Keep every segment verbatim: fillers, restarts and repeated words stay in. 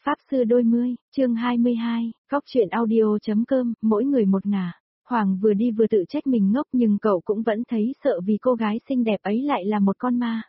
Pháp sư đôi mươi, chương hai mươi hai, góc truyện audio.com, mỗi người một ngả. Hoàng vừa đi vừa tự trách mình ngốc nhưng cậu cũng vẫn thấy sợ vì cô gái xinh đẹp ấy lại là một con ma.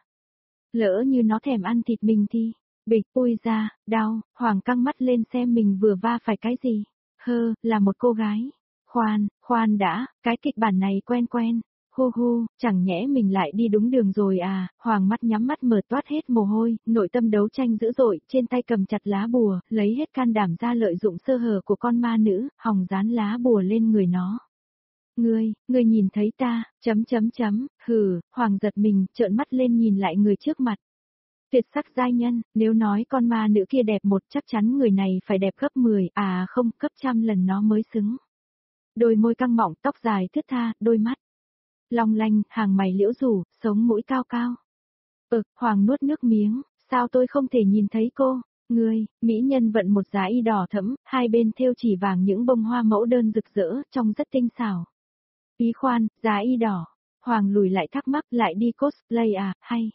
Lỡ như nó thèm ăn thịt mình thì, bịch ui ra, đau, Hoàng căng mắt lên xem mình vừa va phải cái gì. Hơ, là một cô gái. Khoan, khoan đã, cái kịch bản này quen quen. Hu hu, chẳng nhẽ mình lại đi đúng đường rồi à, Hoàng mắt nhắm mắt mở toát hết mồ hôi, nội tâm đấu tranh dữ dội, trên tay cầm chặt lá bùa, lấy hết can đảm ra lợi dụng sơ hở của con ma nữ, hòng dán lá bùa lên người nó. Ngươi, ngươi nhìn thấy ta, chấm chấm chấm, hừ, Hoàng giật mình, trợn mắt lên nhìn lại người trước mặt. Tuyệt sắc giai nhân, nếu nói con ma nữ kia đẹp một chắc chắn người này phải đẹp gấp mười, à không, gấp trăm lần nó mới xứng. Đôi môi căng mọng, tóc dài thướt tha, đôi mắt long lanh, hàng mày liễu rủ, sống mũi cao cao. Ừ, Hoàng nuốt nước miếng, sao tôi không thể nhìn thấy cô? Ngươi, mỹ nhân vận một giá y đỏ thẫm, hai bên thêu chỉ vàng những bông hoa mẫu đơn rực rỡ, trông rất tinh xảo. Ý khoan, giá y đỏ. Hoàng lùi lại thắc mắc, lại đi cosplay à, hay?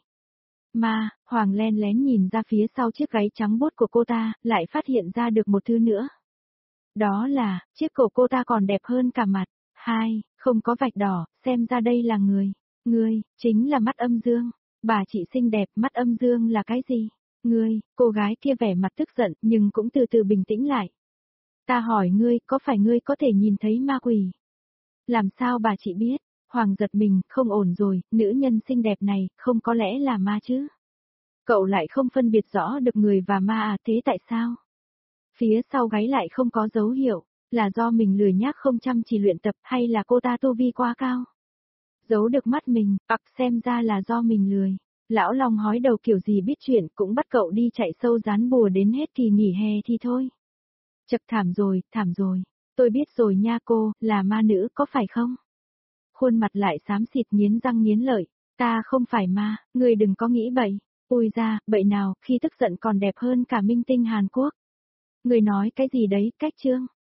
Mà, Hoàng len lén nhìn ra phía sau chiếc gáy trắng bút của cô ta, lại phát hiện ra được một thứ nữa. Đó là, chiếc cổ cô ta còn đẹp hơn cả mặt. Hai, không có vạch đỏ, xem ra đây là người. Ngươi, chính là mắt âm dương. Bà chị xinh đẹp, mắt âm dương là cái gì? Ngươi, cô gái kia vẻ mặt tức giận, nhưng cũng từ từ bình tĩnh lại. Ta hỏi ngươi, có phải ngươi có thể nhìn thấy ma quỷ? Làm sao bà chị biết? Hoàng giật mình, không ổn rồi, nữ nhân xinh đẹp này, không có lẽ là ma chứ? Cậu lại không phân biệt rõ được người và ma à, thế tại sao? Phía sau gáy lại không có dấu hiệu. Là do mình lười nhác không chăm chỉ luyện tập hay là cô ta tu vi quá cao? Giấu được mắt mình, ặc xem ra là do mình lười. Lão Long hói đầu kiểu gì biết chuyện cũng bắt cậu đi chạy sâu dán bùa đến hết kỳ nghỉ hè thì thôi. Chật thảm rồi, thảm rồi. Tôi biết rồi nha cô, là ma nữ có phải không? Khuôn mặt lại xám xịt nghiến răng nghiến lợi. Ta không phải ma, người đừng có nghĩ bậy. Ui ra, bậy nào, khi tức giận còn đẹp hơn cả minh tinh Hàn Quốc. Người nói cái gì đấy, cách chương.